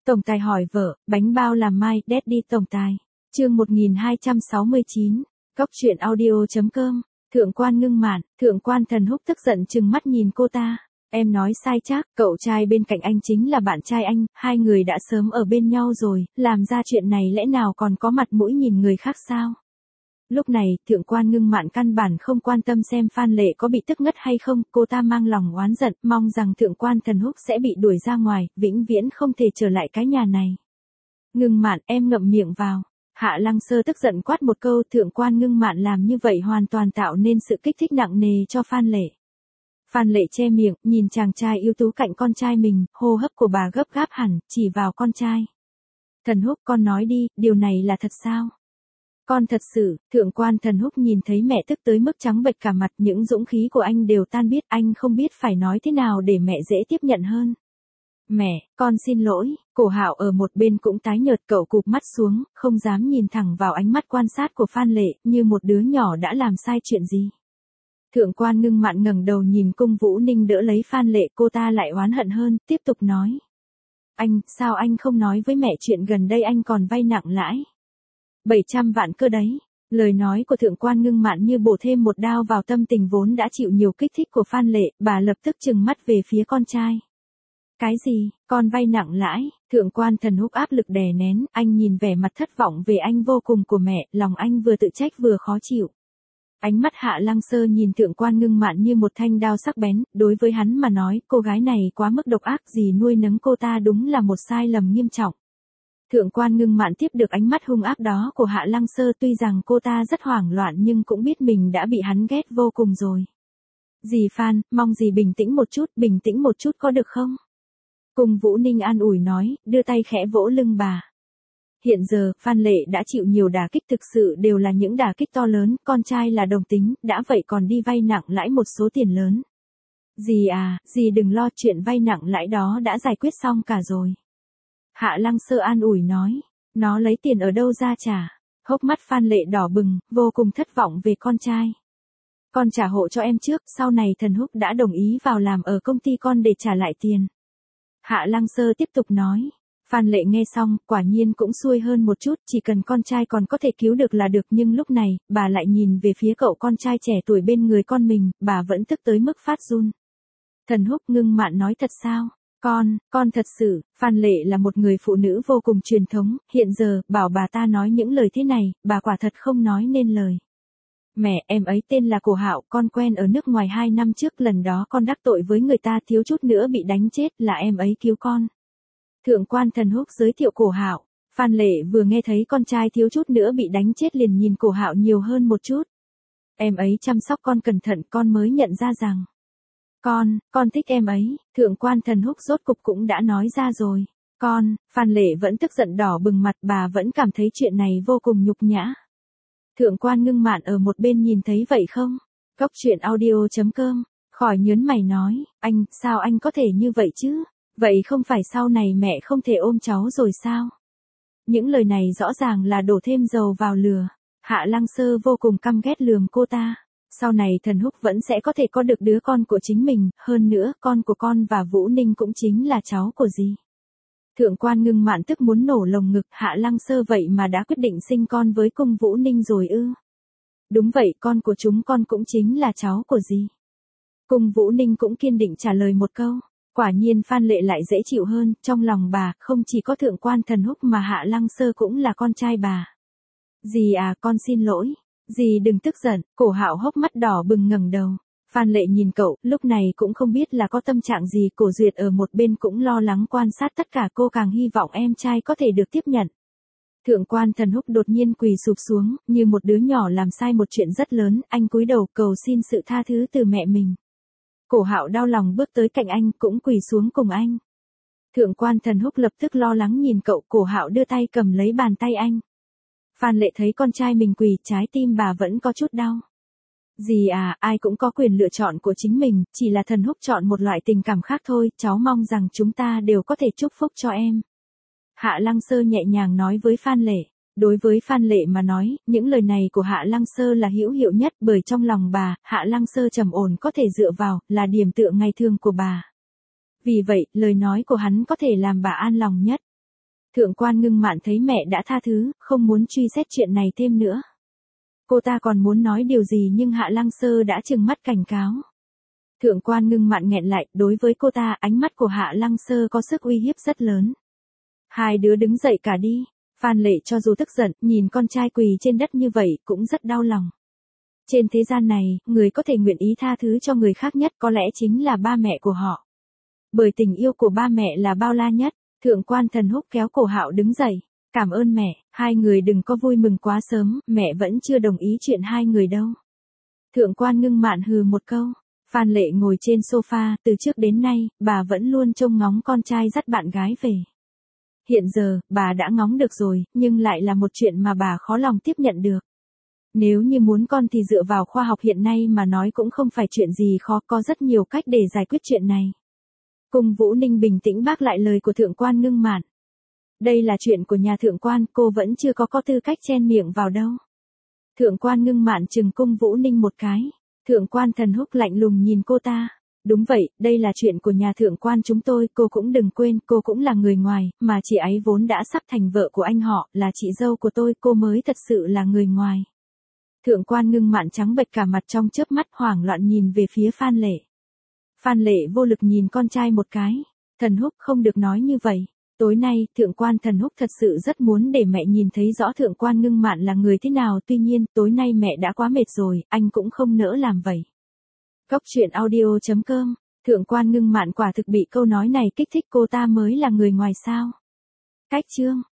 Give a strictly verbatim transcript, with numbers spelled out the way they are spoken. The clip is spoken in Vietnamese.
Tổng tài hỏi vợ, bánh bao làm mai, Daddy tổng tài. Chương một nghìn hai trăm sáu mươi chín, Góc truyện audio.com. Thượng quan Ngưng Mạn, thượng quan Thần Húc tức giận trừng mắt nhìn cô ta. Em nói sai chắc, cậu trai bên cạnh anh chính là bạn trai anh, hai người đã sớm ở bên nhau rồi, làm ra chuyện này lẽ nào còn có mặt mũi nhìn người khác sao? Lúc này, thượng quan Ngưng Mạn căn bản không quan tâm xem Phan Lệ có bị tức ngất hay không, cô ta mang lòng oán giận, mong rằng thượng quan Thần Húc sẽ bị đuổi ra ngoài, vĩnh viễn không thể trở lại cái nhà này. Ngưng Mạn, em ngậm miệng vào. Hạ Lăng Sơ tức giận quát một câu, thượng quan Ngưng Mạn làm như vậy hoàn toàn tạo nên sự kích thích nặng nề cho Phan Lệ. Phan Lệ che miệng, nhìn chàng trai ưu tú cạnh con trai mình, hô hấp của bà gấp gáp hẳn, chỉ vào con trai. Thần Húc, con nói đi, điều này là thật sao? Con thật sự, thượng quan Thần Húc nhìn thấy mẹ tức tới mức trắng bệch cả mặt, những dũng khí của anh đều tan biết, anh không biết phải nói thế nào để mẹ dễ tiếp nhận hơn. Mẹ, con xin lỗi. Cổ Hạo ở một bên cũng tái nhợt, cậu cụp mắt xuống, không dám nhìn thẳng vào ánh mắt quan sát của Phan Lệ, như một đứa nhỏ đã làm sai chuyện gì. Thượng quan Ngưng Mạn ngẩng đầu nhìn Cung Vũ Ninh đỡ lấy Phan Lệ, cô ta lại oán hận hơn, tiếp tục nói. Anh, sao anh không nói với mẹ chuyện gần đây anh còn vay nặng lãi? bảy trăm vạn cơ đấy. Lời nói của thượng quan Ngưng Mạn như bổ thêm một đao vào tâm tình vốn đã chịu nhiều kích thích của Phan Lệ, bà lập tức trừng mắt về phía con trai. Cái gì, con vay nặng lãi? Thượng quan Thần Húc áp lực đè nén, anh nhìn vẻ mặt thất vọng về anh vô cùng của mẹ, lòng anh vừa tự trách vừa khó chịu. Ánh mắt Hạ Lăng Sơ nhìn thượng quan Ngưng Mạn như một thanh đao sắc bén, đối với hắn mà nói, cô gái này quá mức độc ác, gì nuôi nấng cô ta đúng là một sai lầm nghiêm trọng. Thượng quan Ngưng Mạn tiếp được ánh mắt hung ác đó của Hạ Lăng Sơ, tuy rằng cô ta rất hoảng loạn nhưng cũng biết mình đã bị hắn ghét vô cùng rồi. Dì Phan, mong dì bình tĩnh một chút, bình tĩnh một chút có được không? Cung Vũ Ninh an ủi nói, đưa tay khẽ vỗ lưng bà. Hiện giờ, Phan Lệ đã chịu nhiều đả kích, thực sự đều là những đả kích to lớn, con trai là đồng tính, đã vậy còn đi vay nặng lãi một số tiền lớn. Dì à, dì đừng lo, chuyện vay nặng lãi đó đã giải quyết xong cả rồi. Hạ Lăng Sơ an ủi nói, nó lấy tiền ở đâu ra trả? Hốc mắt Phan Lệ đỏ bừng, vô cùng thất vọng về con trai. Con trả hộ cho em trước, sau này Thần Húc đã đồng ý vào làm ở công ty con để trả lại tiền. Hạ Lăng Sơ tiếp tục nói. Phan Lệ nghe xong, quả nhiên cũng xuôi hơn một chút, chỉ cần con trai còn có thể cứu được là được, nhưng lúc này, bà lại nhìn về phía cậu con trai trẻ tuổi bên người con mình, bà vẫn tức tới mức phát run. Thần Húc, Ngưng Mạn nói thật sao? Con, con thật sự. Phan Lệ là một người phụ nữ vô cùng truyền thống, hiện giờ, bảo bà ta nói những lời thế này, bà quả thật không nói nên lời. Mẹ, em ấy tên là Cổ Hạo, con quen ở nước ngoài hai năm trước, lần đó con đắc tội với người ta thiếu chút nữa bị đánh chết, là em ấy cứu con. Thượng quan Thần Húc giới thiệu Cổ Hạo. Phan Lệ vừa nghe thấy con trai thiếu chút nữa bị đánh chết liền nhìn Cổ Hạo nhiều hơn một chút. Em ấy chăm sóc con cẩn thận, con mới nhận ra rằng. Con, con thích em ấy, thượng quan Thần Húc rốt cục cũng đã nói ra rồi. Con, Phan Lệ vẫn tức giận đỏ bừng mặt, bà vẫn cảm thấy chuyện này vô cùng nhục nhã. Thượng quan Ngưng Mạn ở một bên nhìn thấy vậy không? Góc truyện audio.com, khỏi nhớn mày nói, anh, sao anh có thể như vậy chứ? Vậy không phải sau này mẹ không thể ôm cháu rồi sao? Những lời này rõ ràng là đổ thêm dầu vào lửa. Hạ Lăng Sơ vô cùng căm ghét lườm cô ta. Sau này Thần Húc vẫn sẽ có thể có được đứa con của chính mình, hơn nữa, con của con và Vũ Ninh cũng chính là cháu của dì. Thượng quan Ngưng Mạn tức muốn nổ lồng ngực, Hạ Lăng Sơ vậy mà đã quyết định sinh con với Cung Vũ Ninh rồi ư? Đúng vậy, con của chúng con cũng chính là cháu của dì. Cung Vũ Ninh cũng kiên định trả lời một câu. Quả nhiên Phan Lệ lại dễ chịu hơn, trong lòng bà, không chỉ có thượng quan Thần Húc mà Hạ Lăng Sơ cũng là con trai bà. Dì à, con xin lỗi. Dì đừng tức giận. Cổ Hạo hốc mắt đỏ bừng ngẩng đầu. Phan Lệ nhìn cậu, lúc này cũng không biết là có tâm trạng gì, Cổ Duyệt ở một bên cũng lo lắng quan sát tất cả, cô càng hy vọng em trai có thể được tiếp nhận. Thượng quan Thần Húc đột nhiên quỳ sụp xuống, như một đứa nhỏ làm sai một chuyện rất lớn, anh cúi đầu cầu xin sự tha thứ từ mẹ mình. Cổ Hạo đau lòng bước tới cạnh anh, cũng quỳ xuống cùng anh. Thượng quan Thần Húc lập tức lo lắng nhìn cậu, Cổ Hạo đưa tay cầm lấy bàn tay anh. Phan Lệ thấy con trai mình quỳ, trái tim bà vẫn có chút đau. Dì à, ai cũng có quyền lựa chọn của chính mình, chỉ là Thần Húc chọn một loại tình cảm khác thôi, cháu mong rằng chúng ta đều có thể chúc phúc cho em. Hạ Lăng Sơ nhẹ nhàng nói với Phan Lệ. Đối với Phan Lệ mà nói, những lời này của Hạ Lăng Sơ là hữu hiệu nhất, bởi trong lòng bà, Hạ Lăng Sơ trầm ổn có thể dựa vào, là điểm tựa ngày thường của bà. Vì vậy, lời nói của hắn có thể làm bà an lòng nhất. Thượng quan Ngưng Mạn thấy mẹ đã tha thứ, không muốn truy xét chuyện này thêm nữa. Cô ta còn muốn nói điều gì nhưng Hạ Lăng Sơ đã trừng mắt cảnh cáo. Thượng quan Ngưng Mạn nghẹn lại, đối với cô ta, ánh mắt của Hạ Lăng Sơ có sức uy hiếp rất lớn. Hai đứa đứng dậy cả đi. Phan Lệ cho dù tức giận, nhìn con trai quỳ trên đất như vậy, cũng rất đau lòng. Trên thế gian này, người có thể nguyện ý tha thứ cho người khác nhất có lẽ chính là ba mẹ của họ. Bởi tình yêu của ba mẹ là bao la nhất. Thượng quan Thần Húc kéo cổ Hạo đứng dậy. Cảm ơn mẹ, hai người đừng có vui mừng quá sớm, mẹ vẫn chưa đồng ý chuyện hai người đâu. Thượng quan Ngưng Mạn hừ một câu. Phan Lệ ngồi trên sofa, từ trước đến nay, bà vẫn luôn trông ngóng con trai dắt bạn gái về. Hiện giờ, bà đã ngóng được rồi, nhưng lại là một chuyện mà bà khó lòng tiếp nhận được. Nếu như muốn con thì dựa vào khoa học hiện nay mà nói cũng không phải chuyện gì khó, có rất nhiều cách để giải quyết chuyện này. Cung Vũ Ninh bình tĩnh bác lại lời của Thượng quan Ngưng Mạn. Đây là chuyện của nhà thượng quan, cô vẫn chưa có có tư cách chen miệng vào đâu. Thượng quan Ngưng Mạn trừng Cung Vũ Ninh một cái. Thượng quan Thần Húc lạnh lùng nhìn cô ta. Đúng vậy, đây là chuyện của nhà thượng quan chúng tôi, cô cũng đừng quên, cô cũng là người ngoài, mà chị ấy vốn đã sắp thành vợ của anh họ, là chị dâu của tôi, cô mới thật sự là người ngoài. Thượng quan Ngưng Mạn trắng bệch cả mặt trong chớp mắt hoảng loạn nhìn về phía Phan Lệ. Phan Lệ vô lực nhìn con trai một cái. Thần Húc không được nói như vậy. Tối nay, Thượng quan Thần Húc thật sự rất muốn để mẹ nhìn thấy rõ Thượng quan Ngưng Mạn là người thế nào, tuy nhiên, tối nay mẹ đã quá mệt rồi, anh cũng không nỡ làm vậy. Cốc truyện audio chấm com, Thượng quan Ngưng Mạn quả thực bị câu nói này kích thích, cô ta mới là người ngoài sao. Cách chương